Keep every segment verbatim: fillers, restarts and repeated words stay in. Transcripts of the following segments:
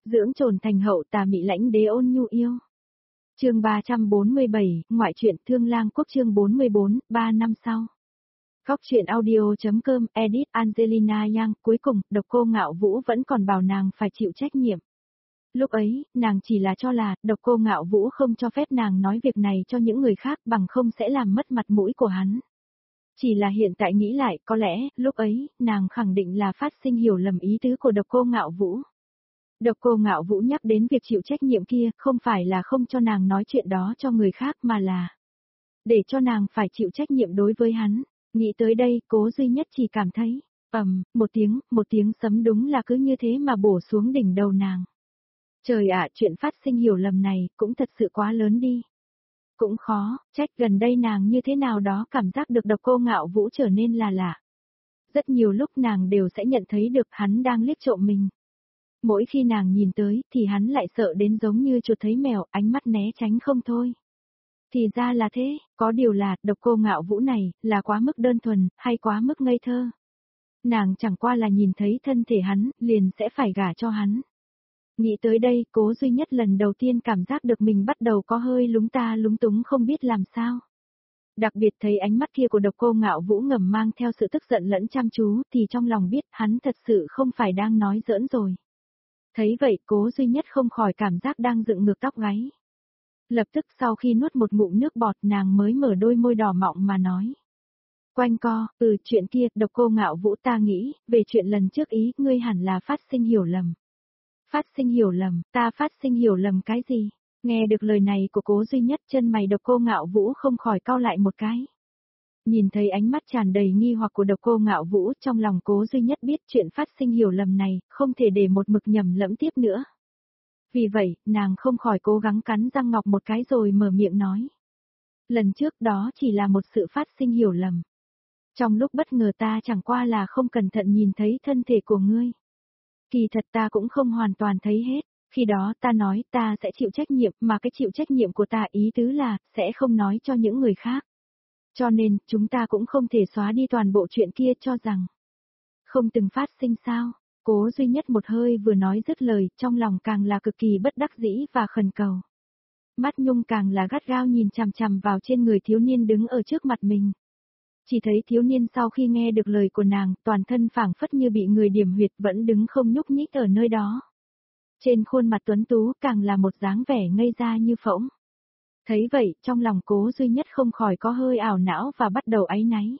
Dưỡng trồn thành hậu tà mị lãnh đế ôn nhu yêu. Chương ba trăm bốn mươi bảy, ngoại truyện Thương Lang Quốc chương bốn mươi bốn, ba năm sau. Góc truyện audio.com, edit Angelina Yang, cuối cùng, Độc Cô Ngạo Vũ vẫn còn bảo nàng phải chịu trách nhiệm. Lúc ấy, nàng chỉ là cho là, Độc Cô Ngạo Vũ không cho phép nàng nói việc này cho những người khác bằng không sẽ làm mất mặt mũi của hắn. Chỉ là hiện tại nghĩ lại, có lẽ, lúc ấy, nàng khẳng định là phát sinh hiểu lầm ý tứ của Độc Cô Ngạo Vũ. Độc Cô Ngạo Vũ nhắc đến việc chịu trách nhiệm kia, không phải là không cho nàng nói chuyện đó cho người khác mà là để cho nàng phải chịu trách nhiệm đối với hắn. Nghĩ tới đây, Cố Duy Nhất chỉ cảm thấy, ầm, một tiếng, một tiếng sấm đúng là cứ như thế mà bổ xuống đỉnh đầu nàng. Trời ạ, chuyện phát sinh hiểu lầm này, cũng thật sự quá lớn đi. Cũng khó, trách gần đây nàng như thế nào đó cảm giác được Độc Cô Ngạo Vũ trở nên là lạ. Rất nhiều lúc nàng đều sẽ nhận thấy được hắn đang liếc trộm mình. Mỗi khi nàng nhìn tới, thì hắn lại sợ đến giống như chuột thấy mèo, ánh mắt né tránh không thôi. Thì ra là thế, có điều là, Độc Cô Ngạo Vũ này, là quá mức đơn thuần, hay quá mức ngây thơ. Nàng chẳng qua là nhìn thấy thân thể hắn, liền sẽ phải gả cho hắn. Nghĩ tới đây, Cố Duy Nhất lần đầu tiên cảm giác được mình bắt đầu có hơi lúng ta lúng túng không biết làm sao. Đặc biệt thấy ánh mắt kia của Độc Cô Ngạo Vũ ngầm mang theo sự tức giận lẫn chăm chú, thì trong lòng biết hắn thật sự không phải đang nói giỡn rồi. Thấy vậy, Cố Duy Nhất không khỏi cảm giác đang dựng ngược tóc gáy. Lập tức sau khi nuốt một ngụm nước bọt, nàng mới mở đôi môi đỏ mọng mà nói. Quanh co, ừ, chuyện kia, Độc Cô Ngạo Vũ, ta nghĩ, về chuyện lần trước ý, ngươi hẳn là phát sinh hiểu lầm. Phát sinh hiểu lầm, ta phát sinh hiểu lầm cái gì? Nghe được lời này của Cố Duy Nhất, chân mày Độc Cô Ngạo Vũ không khỏi cau lại một cái. Nhìn thấy ánh mắt tràn đầy nghi hoặc của Độc Cô Ngạo Vũ, trong lòng Cố Duy Nhất biết chuyện phát sinh hiểu lầm này, không thể để một mực nhầm lẫn tiếp nữa. Vì vậy, nàng không khỏi cố gắng cắn răng ngọc một cái rồi mở miệng nói. Lần trước đó chỉ là một sự phát sinh hiểu lầm. Trong lúc bất ngờ ta chẳng qua là không cẩn thận nhìn thấy thân thể của ngươi. Kỳ thật ta cũng không hoàn toàn thấy hết, khi đó ta nói ta sẽ chịu trách nhiệm, mà cái chịu trách nhiệm của ta ý tứ là, sẽ không nói cho những người khác. Cho nên, chúng ta cũng không thể xóa đi toàn bộ chuyện kia cho rằng không từng phát sinh sao. Cố Duy Nhất một hơi vừa nói dứt lời, trong lòng càng là cực kỳ bất đắc dĩ và khẩn cầu. Mắt Nhung càng là gắt gao nhìn chằm chằm vào trên người thiếu niên đứng ở trước mặt mình. Chỉ thấy thiếu niên sau khi nghe được lời của nàng, toàn thân phảng phất như bị người điểm huyệt vẫn đứng không nhúc nhích ở nơi đó. Trên khuôn mặt tuấn tú càng là một dáng vẻ ngây ra như phỗng. Thấy vậy, trong lòng Cố Duy Nhất không khỏi có hơi ảo não và bắt đầu áy náy.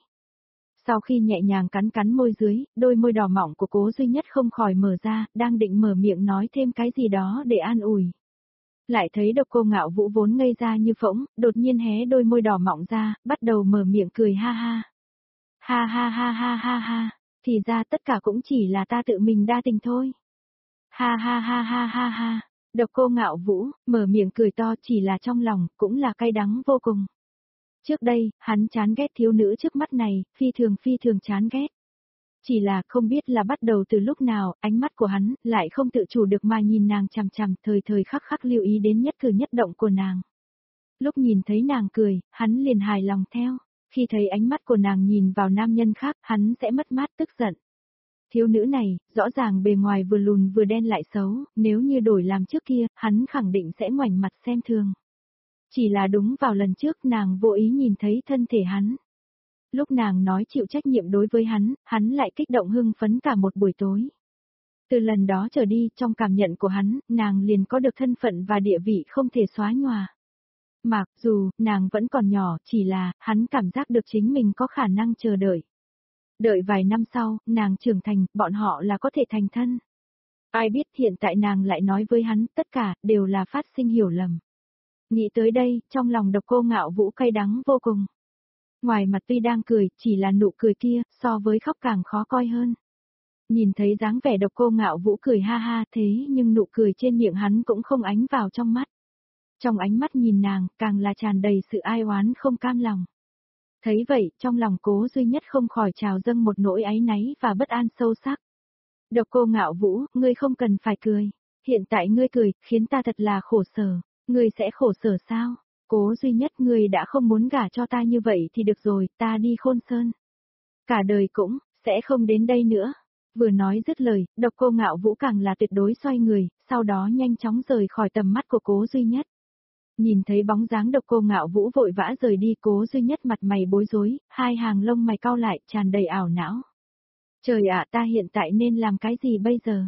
Sau khi nhẹ nhàng cắn cắn môi dưới, đôi môi đỏ mọng của Cố Duy Nhất không khỏi mở ra, đang định mở miệng nói thêm cái gì đó để an ủi. Lại thấy Độc Cô Ngạo Vũ vốn ngây ra như phỗng, đột nhiên hé đôi môi đỏ mọng ra, bắt đầu mở miệng cười ha ha. Ha ha ha ha ha ha, thì ra tất cả cũng chỉ là ta tự mình đa tình thôi. Ha ha ha ha ha ha, Độc Cô Ngạo Vũ, mở miệng cười to chỉ là trong lòng, cũng là cay đắng vô cùng. Trước đây, hắn chán ghét thiếu nữ trước mắt này, phi thường phi thường chán ghét. Chỉ là không biết là bắt đầu từ lúc nào, ánh mắt của hắn lại không tự chủ được mà nhìn nàng chằm chằm, thời thời khắc khắc lưu ý đến nhất cử nhất động của nàng. Lúc nhìn thấy nàng cười, hắn liền hài lòng theo, khi thấy ánh mắt của nàng nhìn vào nam nhân khác, hắn sẽ mất mát tức giận. Thiếu nữ này, rõ ràng bề ngoài vừa lùn vừa đen lại xấu, nếu như đổi làm trước kia, hắn khẳng định sẽ ngoảnh mặt xem thường. Chỉ là đúng vào lần trước nàng vô ý nhìn thấy thân thể hắn. Lúc nàng nói chịu trách nhiệm đối với hắn, hắn lại kích động hưng phấn cả một buổi tối. Từ lần đó trở đi, trong cảm nhận của hắn, nàng liền có được thân phận và địa vị không thể xóa nhòa. Mặc dù, nàng vẫn còn nhỏ, chỉ là, hắn cảm giác được chính mình có khả năng chờ đợi. Đợi vài năm sau, nàng trưởng thành, bọn họ là có thể thành thân. Ai biết hiện tại nàng lại nói với hắn, tất cả, đều là phát sinh hiểu lầm. Nghĩ tới đây, trong lòng Độc Cô Ngạo Vũ cay đắng vô cùng. Ngoài mặt tuy đang cười, chỉ là nụ cười kia, so với khóc càng khó coi hơn. Nhìn thấy dáng vẻ Độc Cô Ngạo Vũ cười ha ha thế nhưng nụ cười trên miệng hắn cũng không ánh vào trong mắt. Trong ánh mắt nhìn nàng, càng là tràn đầy sự ai oán không cam lòng. Thấy vậy, trong lòng Cố Duy Nhất không khỏi trào dâng một nỗi áy náy và bất an sâu sắc. Độc Cô Ngạo Vũ, ngươi không cần phải cười. Hiện tại ngươi cười, khiến ta thật là khổ sở. Ngươi sẽ khổ sở sao? Cố Duy Nhất, ngươi đã không muốn gả cho ta như vậy thì được rồi, ta đi Khôn Sơn. Cả đời cũng, sẽ không đến đây nữa. Vừa nói dứt lời, Độc Cô Ngạo Vũ càng là tuyệt đối xoay người, sau đó nhanh chóng rời khỏi tầm mắt của Cố Duy Nhất. Nhìn thấy bóng dáng Độc Cô Ngạo Vũ vội vã rời đi, Cố Duy Nhất mặt mày bối rối, hai hàng lông mày cau lại, tràn đầy ảo não. Trời ạ, ta hiện tại nên làm cái gì bây giờ?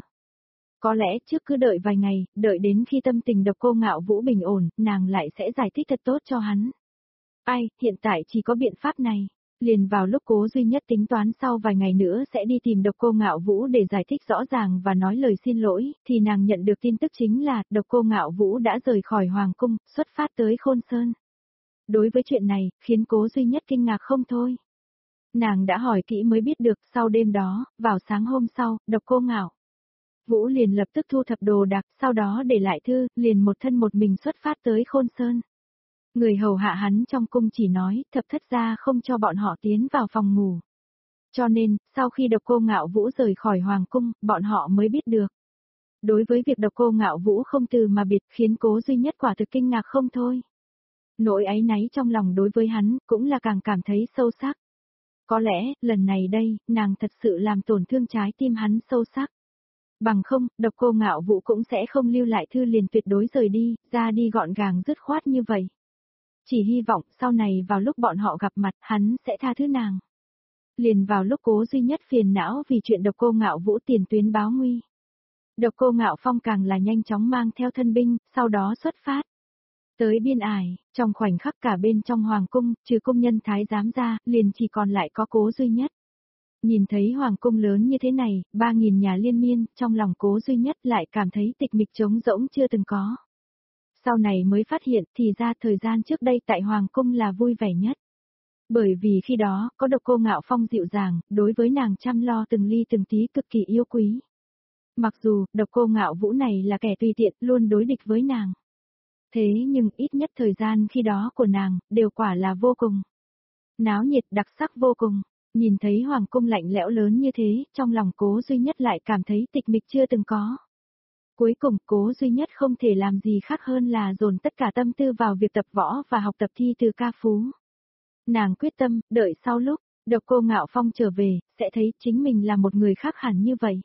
Có lẽ trước cứ đợi vài ngày, đợi đến khi tâm tình Độc Cô Ngạo Vũ bình ổn, nàng lại sẽ giải thích thật tốt cho hắn. Ai, hiện tại chỉ có biện pháp này. Liền vào lúc Cố Duy Nhất tính toán sau vài ngày nữa sẽ đi tìm Độc Cô Ngạo Vũ để giải thích rõ ràng và nói lời xin lỗi, thì nàng nhận được tin tức chính là Độc Cô Ngạo Vũ đã rời khỏi Hoàng Cung, xuất phát tới Khôn Sơn. Đối với chuyện này, khiến Cố Duy Nhất kinh ngạc không thôi. Nàng đã hỏi kỹ mới biết được, sau đêm đó, vào sáng hôm sau, Độc Cô Ngạo Vũ liền lập tức thu thập đồ đạc, sau đó để lại thư, liền một thân một mình xuất phát tới Khôn Sơn. Người hầu hạ hắn trong cung chỉ nói, thập thất gia không cho bọn họ tiến vào phòng ngủ. Cho nên, sau khi Độc Cô Ngạo Vũ rời khỏi Hoàng Cung, bọn họ mới biết được. Đối với việc Độc Cô Ngạo Vũ không từ mà biệt khiến Cố Duy Nhất quả thực kinh ngạc không thôi. Nỗi áy náy trong lòng đối với hắn, cũng là càng cảm thấy sâu sắc. Có lẽ, lần này đây, nàng thật sự làm tổn thương trái tim hắn sâu sắc. Bằng không, Độc Cô Ngạo Vũ cũng sẽ không lưu lại thư liền tuyệt đối rời đi, ra đi gọn gàng dứt khoát như vậy. Chỉ hy vọng sau này vào lúc bọn họ gặp mặt, hắn sẽ tha thứ nàng. Liền vào lúc Cố Duy Nhất phiền não vì chuyện Độc Cô Ngạo Vũ tiền tuyến báo nguy. Độc Cô Ngạo Phong càng là nhanh chóng mang theo thân binh, sau đó xuất phát. Tới biên ải, trong khoảnh khắc cả bên trong Hoàng Cung, trừ cung nhân thái giám ra, liền chỉ còn lại có Cố Duy Nhất. Nhìn thấy Hoàng Cung lớn như thế này, ba nghìn nhà liên miên, trong lòng Cố Duy Nhất lại cảm thấy tịch mịch trống rỗng chưa từng có. Sau này mới phát hiện thì ra thời gian trước đây tại Hoàng Cung là vui vẻ nhất. Bởi vì khi đó, có Độc Cô Ngạo Phong dịu dàng, đối với nàng chăm lo từng ly từng tí cực kỳ yêu quý. Mặc dù, Độc Cô Ngạo Vũ này là kẻ tùy tiện, luôn đối địch với nàng. Thế nhưng, ít nhất thời gian khi đó của nàng, đều quả là vô cùng náo nhiệt, đặc sắc vô cùng. Nhìn thấy Hoàng Cung lạnh lẽo lớn như thế, trong lòng Cố Duy Nhất lại cảm thấy tịch mịch chưa từng có. Cuối cùng, Cố Duy Nhất không thể làm gì khác hơn là dồn tất cả tâm tư vào việc tập võ và học tập thi từ ca phú. Nàng quyết tâm, đợi sau lúc, Độc Cô Ngạo Phong trở về, sẽ thấy chính mình là một người khác hẳn như vậy.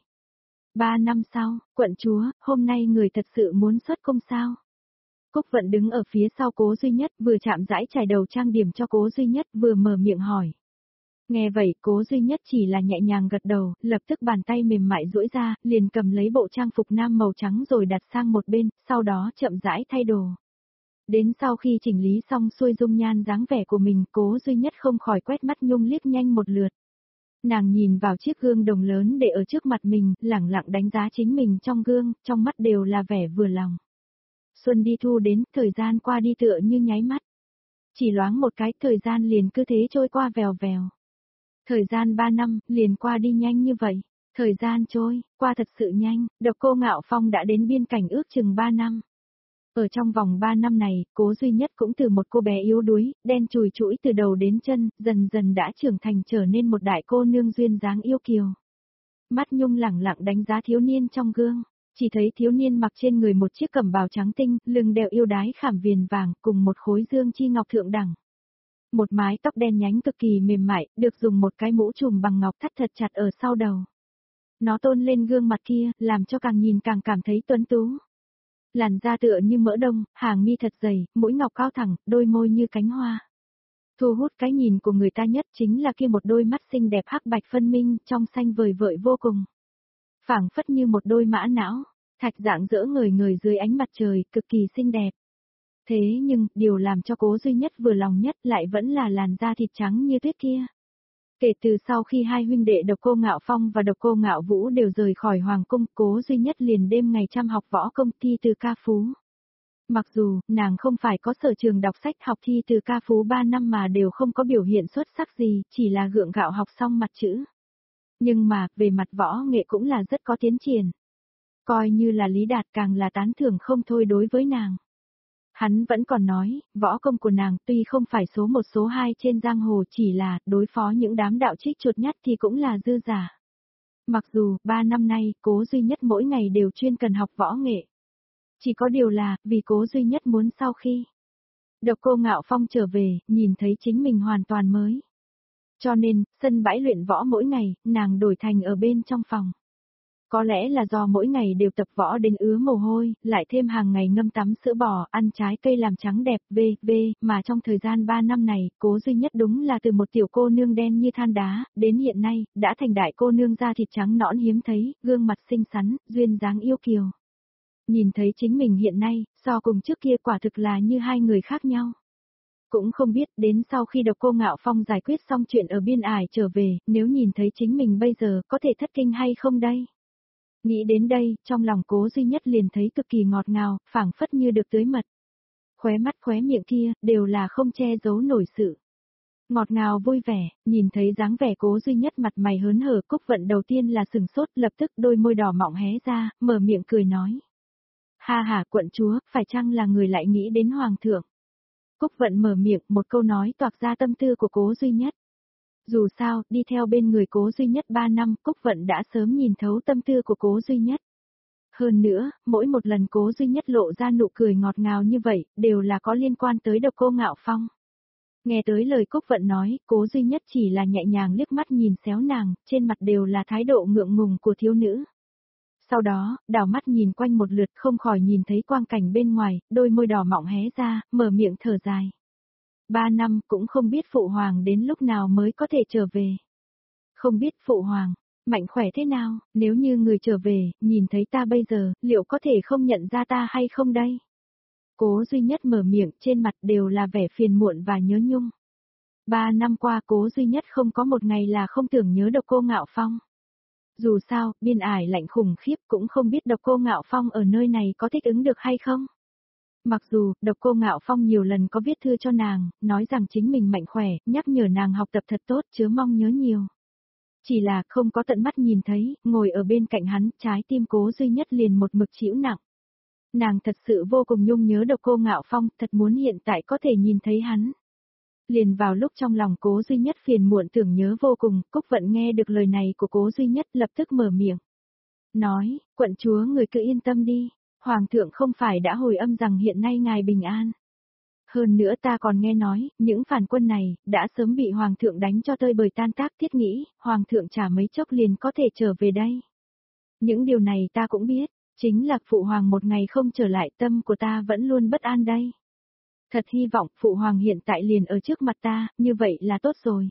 Ba năm sau, quận chúa, hôm nay người thật sự muốn xuất cung sao? Cúc Vận đứng ở phía sau Cố Duy Nhất, vừa chạm rãi trải đầu trang điểm cho Cố Duy Nhất, vừa mở miệng hỏi. Nghe vậy, Cố Duy Nhất chỉ là nhẹ nhàng gật đầu, lập tức bàn tay mềm mại duỗi ra, liền cầm lấy bộ trang phục nam màu trắng rồi đặt sang một bên, sau đó chậm rãi thay đồ. Đến sau khi chỉnh lý xong xuôi dung nhan dáng vẻ của mình, Cố Duy Nhất không khỏi quét mắt Nhung liếc nhanh một lượt. Nàng nhìn vào chiếc gương đồng lớn để ở trước mặt mình, lẳng lặng đánh giá chính mình trong gương, trong mắt đều là vẻ vừa lòng. Xuân đi thu đến, thời gian qua đi tựa như nháy mắt. Chỉ loáng một cái, thời gian liền cứ thế trôi qua vèo vèo. Thời gian ba năm, liền qua đi nhanh như vậy. Thời gian trôi, qua thật sự nhanh, Độc Cô Ngạo Phong đã đến biên cảnh ước chừng ba năm. Ở trong vòng ba năm này, Cố Duy Nhất cũng từ một cô bé yếu đuối, đen chùi chũi từ đầu đến chân, dần dần đã trưởng thành trở nên một đại cô nương duyên dáng yêu kiều. Mắt Nhung lẳng lặng đánh giá thiếu niên trong gương, chỉ thấy thiếu niên mặc trên người một chiếc cẩm bào trắng tinh, lưng đeo yêu đái khảm viền vàng cùng một khối dương chi ngọc thượng đẳng. Một mái tóc đen nhánh cực kỳ mềm mại, được dùng một cái mũ trùm bằng ngọc thắt thật chặt ở sau đầu. Nó tôn lên gương mặt kia, làm cho càng nhìn càng cảm thấy tuấn tú. Làn da tựa như mỡ đông, hàng mi thật dày, mũi ngọc cao thẳng, đôi môi như cánh hoa. Thu hút cái nhìn của người ta nhất chính là kia một đôi mắt xinh đẹp hắc bạch phân minh, trong xanh vời vợi vô cùng. Phảng phất như một đôi mã não, thạch dạng dỡ ngời ngời dưới ánh mặt trời, cực kỳ xinh đẹp. Thế nhưng, điều làm cho Cố Duy Nhất vừa lòng nhất lại vẫn là làn da thịt trắng như tuyết kia. Kể từ sau khi hai huynh đệ Độc Cô Ngạo Phong và Độc Cô Ngạo Vũ đều rời khỏi Hoàng Cung, Cố Duy Nhất liền đêm ngày chăm học võ công thi từ ca phú. Mặc dù, nàng không phải có sở trường đọc sách học thi từ ca phú ba năm mà đều không có biểu hiện xuất sắc gì, chỉ là gượng gạo học xong mặt chữ. Nhưng mà, về mặt võ nghệ cũng là rất có tiến triển. Coi như là Lý Đạt càng là tán thưởng không thôi đối với nàng. Hắn vẫn còn nói, võ công của nàng tuy không phải số một số hai trên giang hồ chỉ là đối phó những đám đạo trích chuột nhắt thì cũng là dư giả. Mặc dù, ba năm nay, Cố Duy Nhất mỗi ngày đều chuyên cần học võ nghệ. Chỉ có điều là, vì Cố Duy Nhất muốn sau khi Độc Cô Ngạo Phong trở về, nhìn thấy chính mình hoàn toàn mới. Cho nên, sân bãi luyện võ mỗi ngày, nàng đổi thành ở bên trong phòng. Có lẽ là do mỗi ngày đều tập võ đến ứa mồ hôi, lại thêm hàng ngày ngâm tắm sữa bò, ăn trái cây làm trắng đẹp, vê, vê, mà trong thời gian ba năm này, Cố Duy Nhất đúng là từ một tiểu cô nương đen như than đá, đến hiện nay, đã thành đại cô nương da thịt trắng nõn hiếm thấy, gương mặt xinh xắn, duyên dáng yêu kiều. Nhìn thấy chính mình hiện nay, so cùng trước kia quả thực là như hai người khác nhau. Cũng không biết đến sau khi Độc Cô Ngạo Phong giải quyết xong chuyện ở biên ải trở về, nếu nhìn thấy chính mình bây giờ có thể thất kinh hay không đây? Nghĩ đến đây, trong lòng Cố Duy Nhất liền thấy cực kỳ ngọt ngào, phảng phất như được tưới mật. Khóe mắt khóe miệng kia, đều là không che giấu nổi sự. Ngọt ngào vui vẻ, nhìn thấy dáng vẻ Cố Duy Nhất mặt mày hớn hở, Cúc Vận đầu tiên là sừng sốt, lập tức đôi môi đỏ mọng hé ra, mở miệng cười nói. Ha ha quận chúa, phải chăng là người lại nghĩ đến Hoàng thượng? Cúc Vận mở miệng, một câu nói toạc ra tâm tư của Cố Duy Nhất. Dù sao, đi theo bên người Cố Duy Nhất ba năm, Cúc Vận đã sớm nhìn thấu tâm tư của Cố Duy Nhất. Hơn nữa, mỗi một lần Cố Duy Nhất lộ ra nụ cười ngọt ngào như vậy, đều là có liên quan tới Độc Cô Ngạo Phong. Nghe tới lời Cúc Vận nói, Cố Duy Nhất chỉ là nhẹ nhàng liếc mắt nhìn xéo nàng, trên mặt đều là thái độ ngượng ngùng của thiếu nữ. Sau đó, đảo mắt nhìn quanh một lượt không khỏi nhìn thấy quang cảnh bên ngoài, đôi môi đỏ mọng hé ra, mở miệng thở dài. Ba năm cũng không biết Phụ Hoàng đến lúc nào mới có thể trở về. Không biết Phụ Hoàng, mạnh khỏe thế nào, nếu như người trở về, nhìn thấy ta bây giờ, liệu có thể không nhận ra ta hay không đây? Cố Duy Nhất mở miệng, trên mặt đều là vẻ phiền muộn và nhớ nhung. Ba năm qua Cố Duy Nhất không có một ngày là không tưởng nhớ Độc Cô Ngạo Phong. Dù sao, biên ải lạnh khủng khiếp cũng không biết Độc Cô Ngạo Phong ở nơi này có thích ứng được hay không. Mặc dù, Độc Cô Ngạo Phong nhiều lần có viết thư cho nàng, nói rằng chính mình mạnh khỏe, nhắc nhở nàng học tập thật tốt, chớ mong nhớ nhiều. Chỉ là không có tận mắt nhìn thấy, ngồi ở bên cạnh hắn, trái tim Cố Duy Nhất liền một mực chịu nặng. Nàng thật sự vô cùng nhung nhớ Độc Cô Ngạo Phong, thật muốn hiện tại có thể nhìn thấy hắn. Liền vào lúc trong lòng Cố Duy Nhất phiền muộn tưởng nhớ vô cùng, Cúc Vận nghe được lời này của Cố Duy Nhất lập tức mở miệng. Nói, quận chúa người cứ yên tâm đi, Hoàng thượng không phải đã hồi âm rằng hiện nay ngài bình an. Hơn nữa ta còn nghe nói, những phản quân này, đã sớm bị Hoàng thượng đánh cho tơi bời tan tác thiết nghĩ, Hoàng thượng chả mấy chốc liền có thể trở về đây. Những điều này ta cũng biết, chính là Phụ Hoàng một ngày không trở lại tâm của ta vẫn luôn bất an đây. Thật hy vọng Phụ Hoàng hiện tại liền ở trước mặt ta, như vậy là tốt rồi.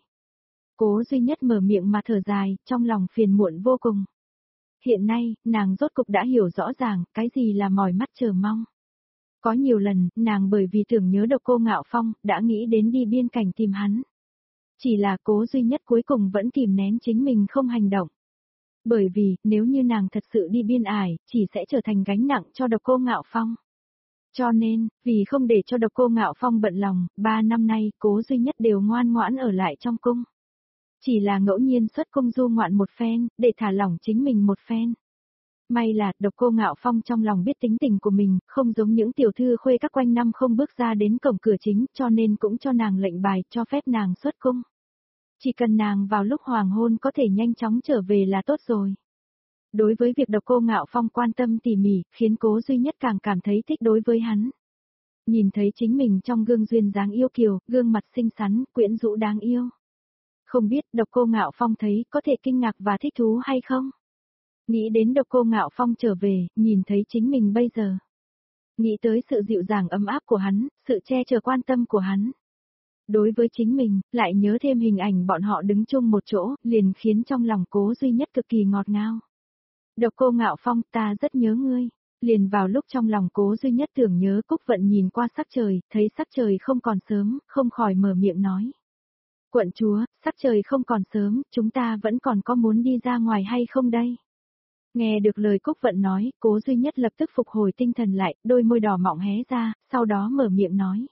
Cố Duy Nhất mở miệng mà thở dài, trong lòng phiền muộn vô cùng. Hiện nay, nàng rốt cục đã hiểu rõ ràng, cái gì là mỏi mắt chờ mong. Có nhiều lần, nàng bởi vì tưởng nhớ Độc Cô Ngạo Phong, đã nghĩ đến đi biên cảnh tìm hắn. Chỉ là Cố Duy Nhất cuối cùng vẫn kìm nén chính mình không hành động. Bởi vì, nếu như nàng thật sự đi biên ải, chỉ sẽ trở thành gánh nặng cho Độc Cô Ngạo Phong. Cho nên, vì không để cho Độc Cô Ngạo Phong bận lòng, ba năm nay, Cố Duy Nhất đều ngoan ngoãn ở lại trong cung. Chỉ là ngẫu nhiên xuất cung du ngoạn một phen, để thả lỏng chính mình một phen. May là, Độc Cô Ngạo Phong trong lòng biết tính tình của mình, không giống những tiểu thư khuê các quanh năm không bước ra đến cổng cửa chính, cho nên cũng cho nàng lệnh bài, cho phép nàng xuất cung. Chỉ cần nàng vào lúc hoàng hôn có thể nhanh chóng trở về là tốt rồi. Đối với việc Độc Cô Ngạo Phong quan tâm tỉ mỉ, khiến Cố Duy Nhất càng cảm thấy thích đối với hắn. Nhìn thấy chính mình trong gương duyên dáng yêu kiều, gương mặt xinh xắn, quyến rũ đáng yêu. Không biết Độc Cô Ngạo Phong thấy có thể kinh ngạc và thích thú hay không? Nghĩ đến Độc Cô Ngạo Phong trở về, nhìn thấy chính mình bây giờ. Nghĩ tới sự dịu dàng ấm áp của hắn, sự che chở quan tâm của hắn. Đối với chính mình, lại nhớ thêm hình ảnh bọn họ đứng chung một chỗ, liền khiến trong lòng Cố Duy Nhất cực kỳ ngọt ngào. Độc Cô Ngạo Phong, ta rất nhớ ngươi. Liền vào lúc trong lòng Cố Duy Nhất tưởng nhớ, Cúc Vận nhìn qua sắc trời, thấy sắc trời không còn sớm, không khỏi mở miệng nói. Quận chúa, sắc trời không còn sớm, chúng ta vẫn còn có muốn đi ra ngoài hay không đây? Nghe được lời Cúc Vận nói, Cố Duy Nhất lập tức phục hồi tinh thần lại, đôi môi đỏ mọng hé ra, sau đó mở miệng nói.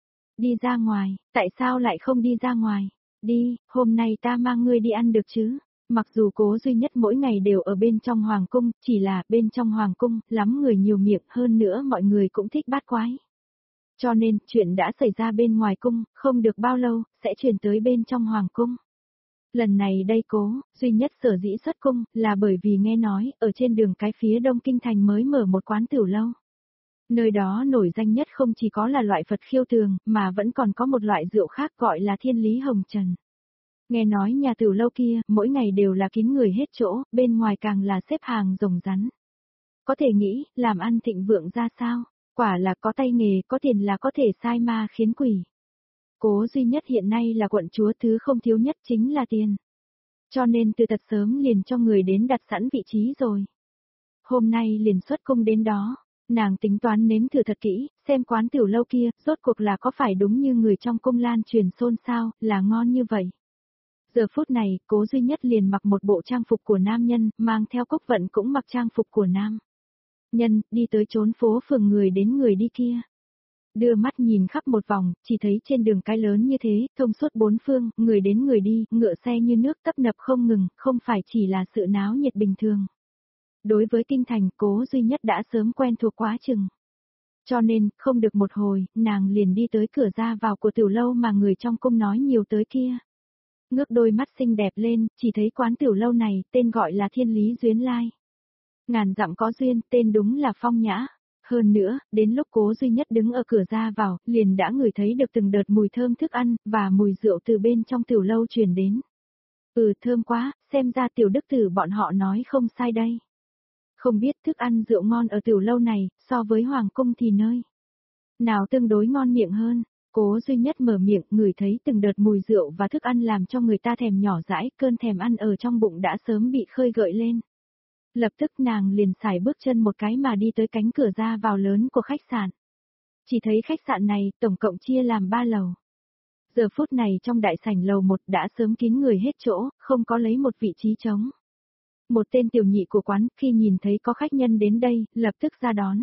Đi ra ngoài, tại sao lại không đi ra ngoài? Đi, hôm nay ta mang ngươi đi ăn được chứ? Mặc dù Cố Duy Nhất mỗi ngày đều ở bên trong hoàng cung, chỉ là bên trong hoàng cung, lắm người nhiều miệng, hơn nữa mọi người cũng thích bát quái. Cho nên, chuyện đã xảy ra bên ngoài cung, không được bao lâu, sẽ truyền tới bên trong hoàng cung. Lần này đây Cố Duy Nhất sở dĩ xuất cung, là bởi vì nghe nói, ở trên đường cái phía đông kinh thành mới mở một quán tiểu lâu. Nơi đó nổi danh nhất không chỉ có là loại Phật khiêu tường, mà vẫn còn có một loại rượu khác gọi là Thiên Lý Hồng Trần. Nghe nói nhà tiểu lâu kia, mỗi ngày đều là kín người hết chỗ, bên ngoài càng là xếp hàng rồng rắn. Có thể nghĩ, làm ăn thịnh vượng ra sao? Quả là có tay nghề, có tiền là có thể sai ma khiến quỷ. Cố duy nhất hiện nay là quận chúa, thứ không thiếu nhất chính là tiền. Cho nên từ thật sớm liền cho người đến đặt sẵn vị trí rồi. Hôm nay liền xuất cung đến đó, nàng tính toán nếm thử thật kỹ, xem quán tiểu lâu kia, rốt cuộc là có phải đúng như người trong cung lan truyền xôn xao, là ngon như vậy. Giờ phút này, cố duy nhất liền mặc một bộ trang phục của nam nhân, mang theo Cúc Vận cũng mặc trang phục của nam nhân, đi tới trốn phố phường người đến người đi kia. Đưa mắt nhìn khắp một vòng, chỉ thấy trên đường cái lớn như thế, thông suốt bốn phương, người đến người đi, ngựa xe như nước tấp nập không ngừng, không phải chỉ là sự náo nhiệt bình thường. Đối với kinh thành, cố duy nhất đã sớm quen thuộc quá chừng. Cho nên, không được một hồi, nàng liền đi tới cửa ra vào của tiểu lâu mà người trong cung nói nhiều tới kia. Ngước đôi mắt xinh đẹp lên, chỉ thấy quán tiểu lâu này, tên gọi là Thiên Lý Duyến Lai. Ngàn dặm có duyên, tên đúng là phong nhã. Hơn nữa, đến lúc cố duy nhất đứng ở cửa ra vào, liền đã ngửi thấy được từng đợt mùi thơm thức ăn, và mùi rượu từ bên trong tiểu lâu truyền đến. Ừ, thơm quá, xem ra tiểu đức tử bọn họ nói không sai đây. Không biết thức ăn rượu ngon ở tiểu lâu này, so với hoàng cung thì nơi nào tương đối ngon miệng hơn. Cố duy nhất mở miệng, ngửi thấy từng đợt mùi rượu và thức ăn làm cho người ta thèm nhỏ dãi, cơn thèm ăn ở trong bụng đã sớm bị khơi gợi lên. Lập tức nàng liền xài bước chân một cái mà đi tới cánh cửa ra vào lớn của khách sạn. Chỉ thấy khách sạn này tổng cộng chia làm ba lầu. Giờ phút này trong đại sảnh lầu một đã sớm kín người hết chỗ, không có lấy một vị trí trống. Một tên tiểu nhị của quán khi nhìn thấy có khách nhân đến đây, lập tức ra đón.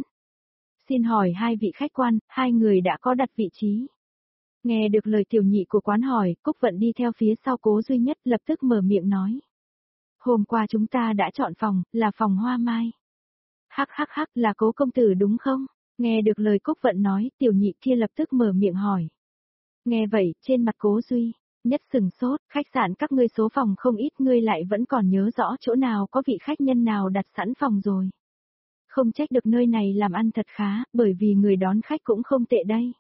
Xin hỏi hai vị khách quan, hai người đã có đặt vị trí. Nghe được lời tiểu nhị của quán hỏi, Cúc Vận đi theo phía sau cố duy nhất lập tức mở miệng nói. Hôm qua chúng ta đã chọn phòng, là phòng hoa mai. Hắc hắc hắc là cố công tử đúng không? Nghe được lời Cúc Vận nói, tiểu nhị kia lập tức mở miệng hỏi. Nghe vậy, trên mặt cố duy nhất sừng sốt, khách sạn các ngươi số phòng không ít, ngươi lại vẫn còn nhớ rõ chỗ nào có vị khách nhân nào đặt sẵn phòng rồi. Không trách được nơi này làm ăn thật khá, bởi vì người đón khách cũng không tệ đây.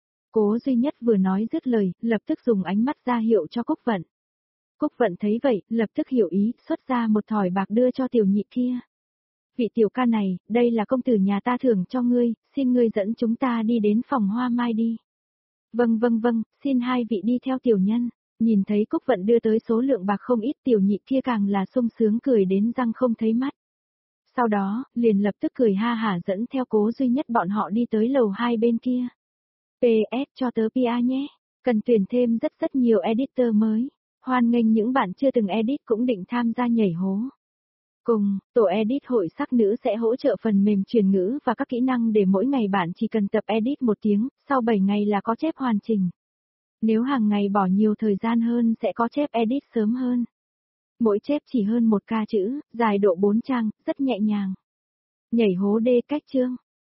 Cố duy nhất vừa nói dứt lời, lập tức dùng ánh mắt ra hiệu cho Cúc Vận. Cúc Vận thấy vậy, lập tức hiểu ý, xuất ra một thỏi bạc đưa cho tiểu nhị kia. Vị tiểu ca này, đây là công tử nhà ta thưởng cho ngươi, xin ngươi dẫn chúng ta đi đến phòng hoa mai đi. Vâng vâng vâng, xin hai vị đi theo tiểu nhân. Nhìn thấy Cúc Vận đưa tới số lượng bạc không ít, tiểu nhị kia càng là sung sướng cười đến răng không thấy mắt. Sau đó, liền lập tức cười ha hả dẫn theo cố duy nhất bọn họ đi tới lầu hai bên kia. pê ét cho tớ pê a nhé, cần tuyển thêm rất rất nhiều editor mới. Hoan nghênh những bạn chưa từng edit cũng định tham gia nhảy hố. Cùng, tổ edit hội sắc nữ sẽ hỗ trợ phần mềm truyền ngữ và các kỹ năng để mỗi ngày bạn chỉ cần tập edit một tiếng, sau bảy ngày là có chép hoàn chỉnh. Nếu hàng ngày bỏ nhiều thời gian hơn sẽ có chép edit sớm hơn. Mỗi chép chỉ hơn một ca chữ, dài độ bốn trang, rất nhẹ nhàng. Nhảy hố đê cách chương.